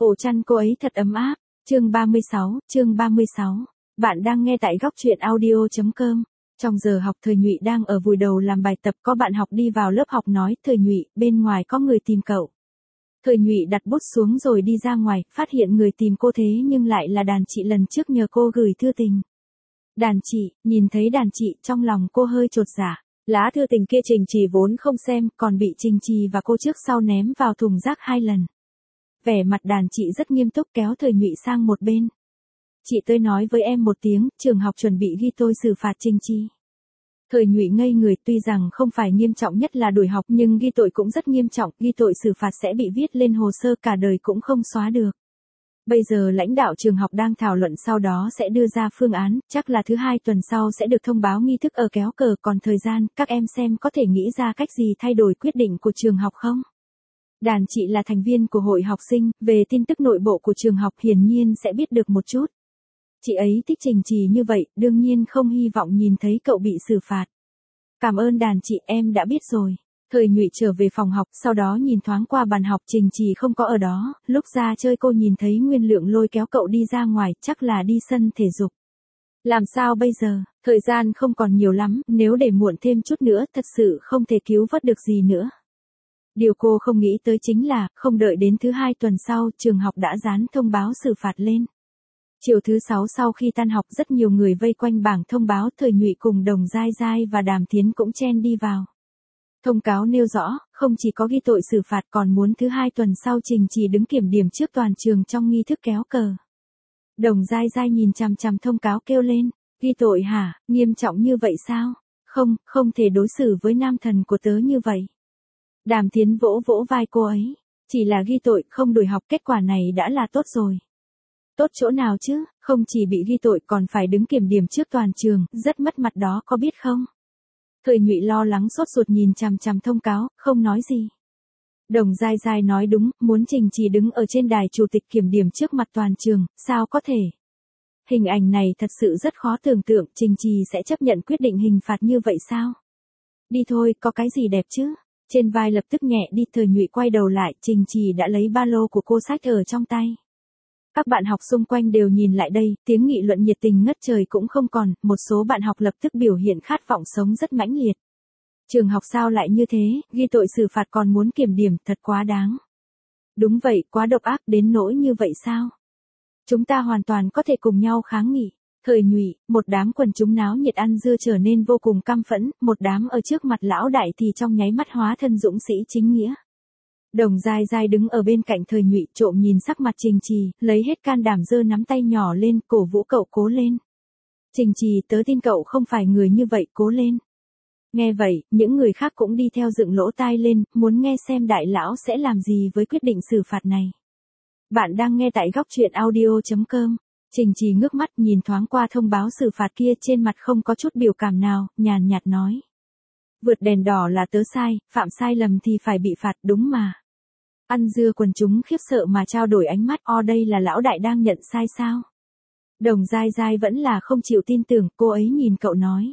Ổ chăn cô ấy thật ấm áp. Chương 36. Bạn đang nghe tại góc truyện audio.com. Trong giờ học Thời Nhụy đang ở vùi đầu làm bài tập, có bạn học đi vào lớp học nói: Thời Nhụy, bên ngoài có người tìm cậu. Thời Nhụy đặt bút xuống rồi đi ra ngoài, phát hiện người tìm cô thế nhưng lại là đàn chị lần trước nhờ cô gửi thư tình. Đàn chị, nhìn thấy đàn chị trong lòng cô hơi chột dạ. Lá thư tình kia Trình Trì vốn không xem, còn bị Trình Trì và cô trước sau ném vào thùng rác 2 lần. Vẻ mặt đàn chị rất nghiêm túc kéo Thời Nhụy sang một bên. Chị tới nói với em một tiếng, trường học chuẩn bị ghi tôi xử phạt Trình Trì. Thời Nhụy ngây người, tuy rằng không phải nghiêm trọng nhất là đuổi học nhưng ghi tội cũng rất nghiêm trọng, ghi tội xử phạt sẽ bị viết lên hồ sơ cả đời cũng không xóa được. Bây giờ lãnh đạo trường học đang thảo luận, sau đó sẽ đưa ra phương án, chắc là thứ 2 tuần sau sẽ được thông báo nghi thức ở kéo cờ, còn thời gian, các em xem có thể nghĩ ra cách gì thay đổi quyết định của trường học không? Đàn chị là thành viên của hội học sinh, về tin tức nội bộ của trường học hiển nhiên sẽ biết được một chút. Chị ấy thích Trình Trì như vậy, đương nhiên không hy vọng nhìn thấy cậu bị xử phạt. Cảm ơn đàn chị, em đã biết rồi. Thời Nhụy trở về phòng học, sau đó nhìn thoáng qua bàn học, Trình Trì không có ở đó, lúc ra chơi cô nhìn thấy Nguyên Lượng lôi kéo cậu đi ra ngoài, chắc là đi sân thể dục. Làm sao bây giờ, thời gian không còn nhiều lắm, nếu để muộn thêm chút nữa thật sự không thể cứu vớt được gì nữa. Điều cô không nghĩ tới chính là, không đợi đến thứ 2 tuần sau, trường học đã dán thông báo xử phạt lên. Chiều thứ 6 sau khi tan học, rất nhiều người vây quanh bảng thông báo, Thời Nhụy cùng Đồng Giai Giai và Đàm Thiến cũng chen đi vào. Thông cáo nêu rõ, không chỉ có ghi tội xử phạt còn muốn thứ 2 tuần sau Trình Trì đứng kiểm điểm trước toàn trường trong nghi thức kéo cờ. Đồng Giai Giai nhìn chằm chằm thông cáo kêu lên: Ghi tội hả, nghiêm trọng như vậy sao? Không thể đối xử với nam thần của tớ như vậy. Đàm Thiến vỗ vỗ vai cô ấy: Chỉ là ghi tội, không đuổi học, kết quả này đã là tốt rồi. Tốt chỗ nào chứ, không chỉ bị ghi tội còn phải đứng kiểm điểm trước toàn trường, rất mất mặt đó có biết không? Thời Nhụy lo lắng sốt ruột nhìn chằm chằm thông cáo, không nói gì. Đồng Giai Giai nói đúng, muốn Trình Trì đứng ở trên đài chủ tịch kiểm điểm trước mặt toàn trường, sao có thể? Hình ảnh này thật sự rất khó tưởng tượng, Trình Trì sẽ chấp nhận quyết định hình phạt như vậy sao? Đi thôi, có cái gì đẹp chứ? Trên vai lập tức nhẹ đi, Thời Nhụy quay đầu lại, Trình Trì đã lấy ba lô của cô xách ở trong tay. Các bạn học xung quanh đều nhìn lại đây, tiếng nghị luận nhiệt tình ngất trời cũng không còn, một số bạn học lập tức biểu hiện khát vọng sống rất mãnh liệt. Trường học sao lại như thế, ghi tội xử phạt còn muốn kiểm điểm, thật quá đáng. Đúng vậy, quá độc ác đến nỗi như vậy sao? Chúng ta hoàn toàn có thể cùng nhau kháng nghị. Thời Nhụy, một đám quần chúng náo nhiệt ăn dưa trở nên vô cùng căm phẫn, một đám ở trước mặt lão đại thì trong nháy mắt hóa thân dũng sĩ chính nghĩa. Đồng Giai Giai đứng ở bên cạnh Thời Nhụy, trộm nhìn sắc mặt Trình Trì, lấy hết can đảm giơ nắm tay nhỏ lên, cổ vũ cậu cố lên. Trình Trì, tớ tin cậu không phải người như vậy, cố lên. Nghe vậy, những người khác cũng đi theo dựng lỗ tai lên, muốn nghe xem đại lão sẽ làm gì với quyết định xử phạt này. Bạn đang nghe tại góc truyện audio.com. Trình Trì ngước mắt nhìn thoáng qua thông báo xử phạt kia, trên mặt không có chút biểu cảm nào, nhàn nhạt nói: Vượt đèn đỏ là tớ sai, phạm sai lầm thì phải bị phạt, đúng mà. Ăn dưa quần chúng khiếp sợ mà trao đổi ánh mắt, đây là lão đại đang nhận sai sao? Đồng Giai Giai vẫn là không chịu tin tưởng, cô ấy nhìn cậu nói: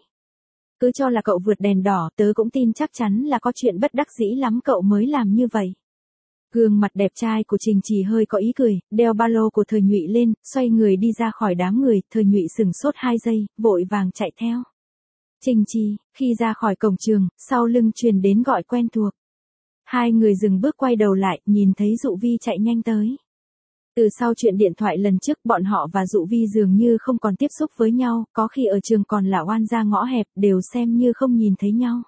Cứ cho là cậu vượt đèn đỏ, tớ cũng tin chắc chắn là có chuyện bất đắc dĩ lắm cậu mới làm như vậy. Gương mặt đẹp trai của Trình Trì hơi có ý cười, đeo ba lô của Thời Nhụy lên, xoay người đi ra khỏi đám người, Thời Nhụy sửng sốt 2 giây, vội vàng chạy theo. Trình Trì, khi ra khỏi cổng trường, sau lưng truyền đến gọi quen thuộc. Hai người dừng bước quay đầu lại, nhìn thấy Dụ Vi chạy nhanh tới. Từ sau chuyện điện thoại lần trước, bọn họ và Dụ Vi dường như không còn tiếp xúc với nhau, có khi ở trường còn là oan ra ngõ hẹp, đều xem như không nhìn thấy nhau.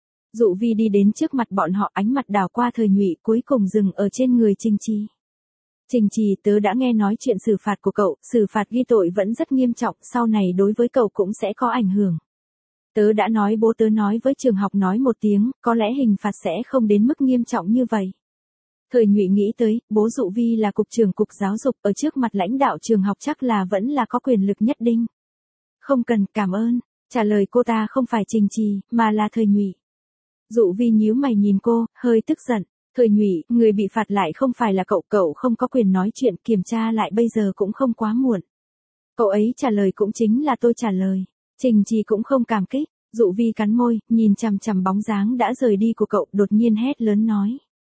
Dụ Vi đi đến trước mặt bọn họ, ánh mặt đảo qua Thời Nhụy, cuối cùng dừng ở trên người Trình Trì. Trình Trì, tớ đã nghe nói chuyện xử phạt của cậu, xử phạt ghi tội vẫn rất nghiêm trọng, sau này đối với cậu cũng sẽ có ảnh hưởng. Tớ đã nói bố tớ nói với trường học nói một tiếng, có lẽ hình phạt sẽ không đến mức nghiêm trọng như vậy. Thời Nhụy nghĩ tới, bố Dụ Vi là cục trưởng cục giáo dục, ở trước mặt lãnh đạo trường học chắc là vẫn là có quyền lực nhất định. Không cần, cảm ơn. Trả lời cô ta không phải Trình Trì, mà là Thời Nhụy. Dụ Vi nhíu mày nhìn cô, hơi tức giận. Thời Nhụy, người bị phạt lại không phải là cậu không có quyền nói chuyện, kiểm tra lại bây giờ cũng không quá muộn. Cậu ấy trả lời cũng chính là tôi trả lời. Trình Trì cũng không cảm kích. Dụ Vi cắn môi, nhìn chằm chằm bóng dáng đã rời đi của cậu, đột nhiên hét lớn nói: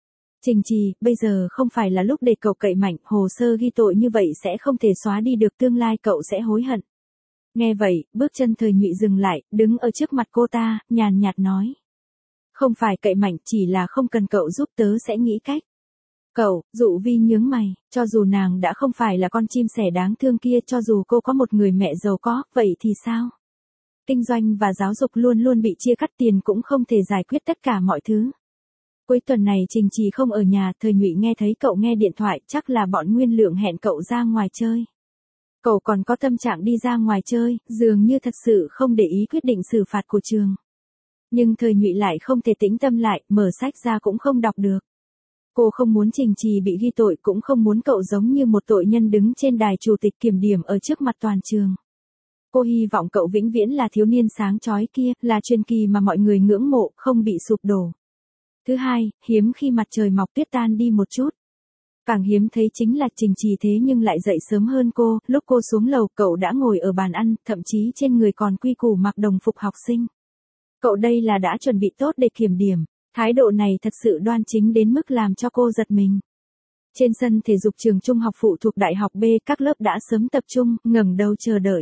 Trình Trì, bây giờ không phải là lúc để cậu cậy mạnh, hồ sơ ghi tội như vậy sẽ không thể xóa đi được, tương lai cậu sẽ hối hận. Nghe vậy, bước chân Thời Nhụy dừng lại, đứng ở trước mặt cô ta, nhàn nhạt nói. Không phải cậy mạnh, chỉ là không cần cậu giúp tớ sẽ nghĩ cách. Cậu, Dụ Vi nhướng mày, cho dù nàng đã không phải là con chim sẻ đáng thương kia, cho dù cô có một người mẹ giàu có, vậy thì sao? Kinh doanh và giáo dục luôn luôn bị chia cắt, tiền cũng không thể giải quyết tất cả mọi thứ. Cuối tuần này Trình Trì không ở nhà, Thời Nhụy nghe thấy cậu nghe điện thoại, chắc là bọn Nguyên Lượng hẹn cậu ra ngoài chơi. Cậu còn có tâm trạng đi ra ngoài chơi, dường như thật sự không để ý quyết định xử phạt của trường. Nhưng Thời Nhụy lại không thể tĩnh tâm lại, mở sách ra cũng không đọc được. Cô không muốn Trình Trì bị ghi tội, cũng không muốn cậu giống như một tội nhân đứng trên đài chủ tịch kiểm điểm ở trước mặt toàn trường. Cô hy vọng cậu vĩnh viễn là thiếu niên sáng chói kia, là truyền kỳ mà mọi người ngưỡng mộ, không bị sụp đổ. Thứ hai, hiếm khi mặt trời mọc tuyết tan đi một chút. Càng hiếm thấy chính là Trình Trì thế nhưng lại dậy sớm hơn cô, lúc cô xuống lầu cậu đã ngồi ở bàn ăn, thậm chí trên người còn quy củ mặc đồng phục học sinh. Cậu đây là đã chuẩn bị tốt để kiểm điểm, thái độ này thật sự đoan chính đến mức làm cho cô giật mình. Trên sân thể dục trường trung học phụ thuộc Đại học B, các lớp đã sớm tập trung, ngẩng đầu chờ đợi.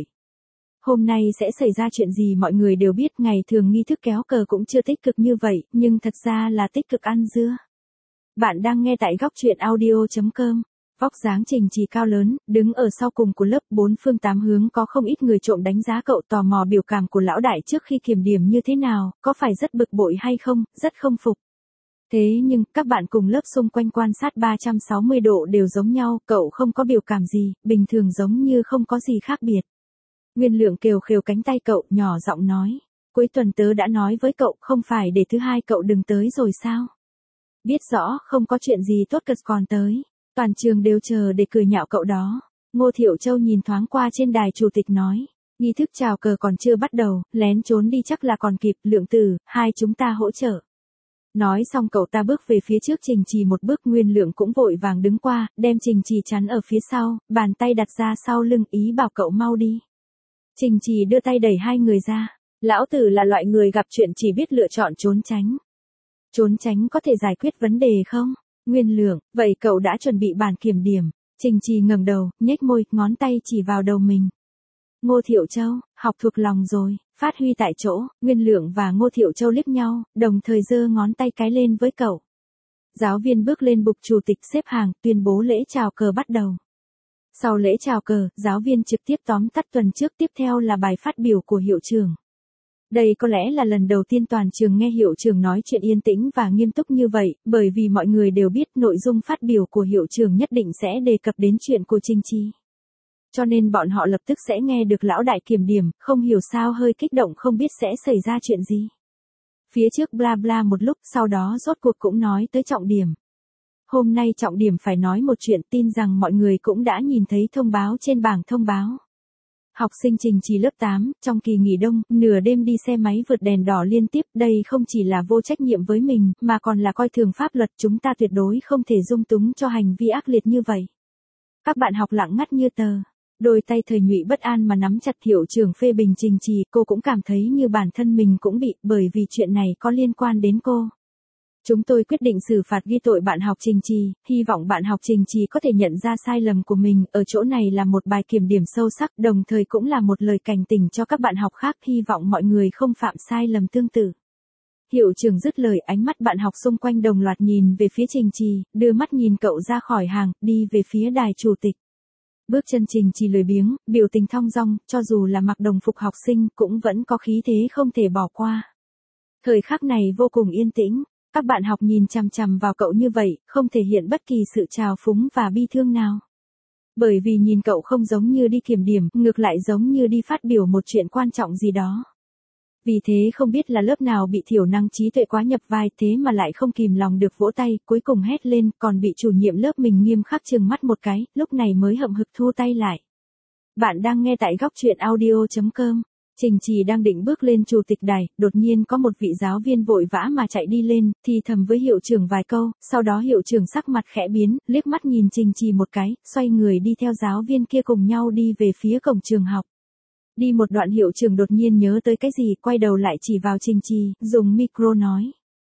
Hôm nay sẽ xảy ra chuyện gì mọi người đều biết, ngày thường nghi thức kéo cờ cũng chưa tích cực như vậy, nhưng thật ra là tích cực ăn dưa. Bạn đang nghe tại góc truyện audio.com. Vóc dáng Trình Trì cao lớn, đứng ở sau cùng của lớp, bốn phương tám hướng có không ít người trộm đánh giá cậu, tò mò biểu cảm của lão đại trước khi kiểm điểm như thế nào, có phải rất bực bội hay không, rất không phục. Thế nhưng, các bạn cùng lớp xung quanh quan sát 360 độ đều giống nhau, cậu không có biểu cảm gì, bình thường giống như không có gì khác biệt. Nguyên Lượng kêu khều cánh tay cậu, nhỏ giọng nói. Cuối tuần tớ đã nói với cậu, không phải để thứ hai cậu đừng tới rồi sao? Biết rõ, không có chuyện gì tốt cực còn tới. Toàn trường đều chờ để cười nhạo cậu đó. Ngô Thiệu Châu nhìn thoáng qua trên đài chủ tịch nói. Nghi thức chào cờ còn chưa bắt đầu, lén trốn đi chắc là còn kịp, Lượng Tử, hai chúng ta hỗ trợ. Nói xong cậu ta bước về phía trước Trình Trì một bước, Nguyên Lượng cũng vội vàng đứng qua, đem Trình Trì chắn ở phía sau, bàn tay đặt ra sau lưng ý bảo cậu mau đi. Trình Trì đưa tay đẩy hai người ra. Lão tử là loại người gặp chuyện chỉ biết lựa chọn trốn tránh. Trốn tránh có thể giải quyết vấn đề không? Nguyên Lượng, vậy cậu đã chuẩn bị bản kiểm điểm. Trình Trì ngẩng đầu, nhếch môi, ngón tay chỉ vào đầu mình. Ngô Thiệu Châu, học thuộc lòng rồi, phát huy tại chỗ. Nguyên Lượng và Ngô Thiệu Châu liếc nhau, đồng thời giơ ngón tay cái lên với cậu. Giáo viên bước lên bục chủ tịch xếp hàng, tuyên bố lễ chào cờ bắt đầu. Sau lễ chào cờ, giáo viên trực tiếp tóm tắt tuần trước, tiếp theo là bài phát biểu của hiệu trưởng. Đây có lẽ là lần đầu tiên toàn trường nghe hiệu trưởng nói chuyện yên tĩnh và nghiêm túc như vậy, bởi vì mọi người đều biết nội dung phát biểu của hiệu trưởng nhất định sẽ đề cập đến chuyện của Trình Trì. Cho nên bọn họ lập tức sẽ nghe được lão đại kiểm điểm, không hiểu sao hơi kích động không biết sẽ xảy ra chuyện gì. Phía trước bla bla một lúc, sau đó rốt cuộc cũng nói tới trọng điểm. Hôm nay trọng điểm phải nói một chuyện, tin rằng mọi người cũng đã nhìn thấy thông báo trên bảng thông báo. Học sinh Trình Trì lớp 8, trong kỳ nghỉ đông, nửa đêm đi xe máy vượt đèn đỏ liên tiếp, đây không chỉ là vô trách nhiệm với mình, mà còn là coi thường pháp luật, chúng ta tuyệt đối không thể dung túng cho hành vi ác liệt như vậy. Các bạn học lặng ngắt như tờ. Đôi tay Thời Nhụy bất an mà nắm chặt, hiệu trưởng phê bình Trình Trì, cô cũng cảm thấy như bản thân mình cũng bị, bởi vì chuyện này có liên quan đến cô. Chúng tôi quyết định xử phạt ghi tội bạn học Trình Trì, hy vọng bạn học Trình Trì có thể nhận ra sai lầm của mình, ở chỗ này là một bài kiểm điểm sâu sắc, đồng thời cũng là một lời cảnh tỉnh cho các bạn học khác, hy vọng mọi người không phạm sai lầm tương tự. Hiệu trưởng dứt lời, ánh mắt bạn học xung quanh đồng loạt nhìn về phía Trình Trì, đưa mắt nhìn cậu ra khỏi hàng, đi về phía đài chủ tịch. Bước chân Trình Trì lười biếng, biểu tình thong dong, cho dù là mặc đồng phục học sinh, cũng vẫn có khí thế không thể bỏ qua. Thời khắc này vô cùng yên tĩnh. Các bạn học nhìn chằm chằm vào cậu như vậy, không thể hiện bất kỳ sự trào phúng và bi thương nào. Bởi vì nhìn cậu không giống như đi kiểm điểm, ngược lại giống như đi phát biểu một chuyện quan trọng gì đó. Vì thế không biết là lớp nào bị thiểu năng trí tuệ quá nhập vai, thế mà lại không kìm lòng được vỗ tay, cuối cùng hét lên, còn bị chủ nhiệm lớp mình nghiêm khắc trừng mắt một cái, lúc này mới hậm hực thu tay lại. Bạn đang nghe tại góc truyện audio.com. Trình Trì đang định bước lên chủ tịch đài, đột nhiên có một vị giáo viên vội vã mà chạy đi lên, thì thầm với hiệu trưởng vài câu, sau đó hiệu trưởng sắc mặt khẽ biến, liếc mắt nhìn Trình Trì một cái, xoay người đi theo giáo viên kia cùng nhau đi về phía cổng trường học. Đi một đoạn hiệu trưởng đột nhiên nhớ tới cái gì, quay đầu lại chỉ vào Trình Trì, dùng micro nói.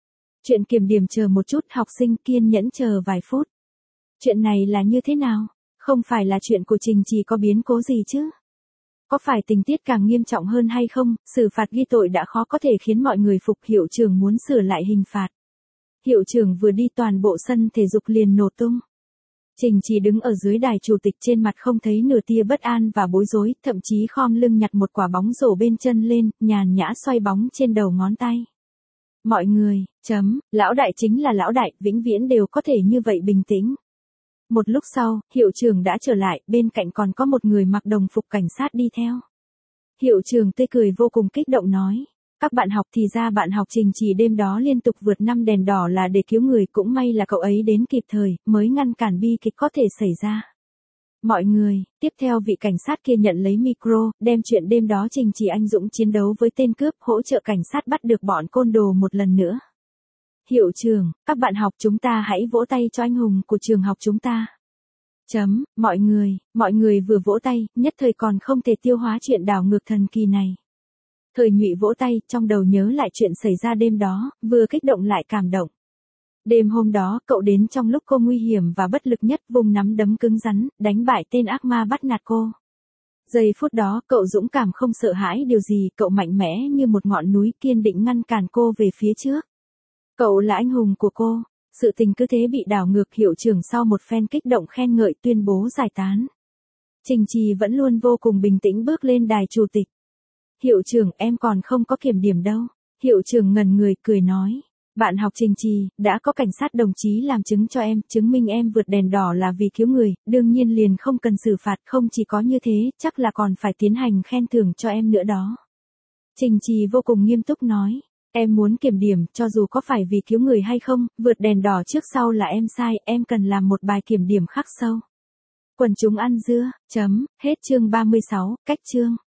Chuyện kiểm điểm chờ một chút, học sinh kiên nhẫn chờ vài phút. Chuyện này là như thế nào? Không phải là chuyện của Trình Trì có biến cố gì chứ? Có phải tình tiết càng nghiêm trọng hơn hay không? Xử phạt ghi tội đã khó có thể khiến mọi người phục, hiệu trưởng muốn sửa lại hình phạt. Hiệu trưởng vừa đi toàn bộ sân thể dục liền nổ tung. Trình Trì đứng ở dưới đài chủ tịch, trên mặt không thấy nửa tia bất an và bối rối, thậm chí khom lưng nhặt một quả bóng rổ bên chân lên, nhàn nhã xoay bóng trên đầu ngón tay. Mọi người, lão đại chính là lão đại, vĩnh viễn đều có thể như vậy bình tĩnh. Một lúc sau, hiệu trưởng đã trở lại, bên cạnh còn có một người mặc đồng phục cảnh sát đi theo. Hiệu trưởng tươi cười vô cùng kích động nói. Các bạn học, thì ra bạn học Trình Trì đêm đó liên tục vượt 5 đèn đỏ là để cứu người, cũng may là cậu ấy đến kịp thời, mới ngăn cản bi kịch có thể xảy ra. Mọi người, tiếp theo vị cảnh sát kia nhận lấy micro, đem chuyện đêm đó Trình Trì anh dũng chiến đấu với tên cướp, hỗ trợ cảnh sát bắt được bọn côn đồ một lần nữa. Hiệu trưởng, các bạn học, chúng ta hãy vỗ tay cho anh hùng của trường học chúng ta. Mọi người vừa vỗ tay, nhất thời còn không thể tiêu hóa chuyện đảo ngược thần kỳ này. Thời Nhụy vỗ tay, trong đầu nhớ lại chuyện xảy ra đêm đó, vừa kích động lại cảm động. Đêm hôm đó, cậu đến trong lúc cô nguy hiểm và bất lực nhất, vùng nắm đấm cứng rắn, đánh bại tên ác ma bắt nạt cô. Giây phút đó, cậu dũng cảm không sợ hãi điều gì, cậu mạnh mẽ như một ngọn núi, kiên định ngăn cản cô về phía trước. Cậu là anh hùng của cô. Sự tình cứ thế bị đảo ngược, hiệu trưởng sau một phen kích động khen ngợi tuyên bố giải tán. Trình Trì vẫn luôn vô cùng bình tĩnh bước lên đài chủ tịch. Hiệu trưởng, em còn không có kiểm điểm đâu. Hiệu trưởng ngẩn người, cười nói. Bạn học Trình Trì, đã có cảnh sát đồng chí làm chứng cho em, chứng minh em vượt đèn đỏ là vì cứu người, đương nhiên liền không cần xử phạt, không chỉ có như thế, chắc là còn phải tiến hành khen thưởng cho em nữa đó. Trình Trì vô cùng nghiêm túc nói. Em muốn kiểm điểm, cho dù có phải vì cứu người hay không, vượt đèn đỏ trước sau là em sai, em cần làm một bài kiểm điểm khắc sâu. Quần chúng ăn dưa, hết chương 36, cách chương.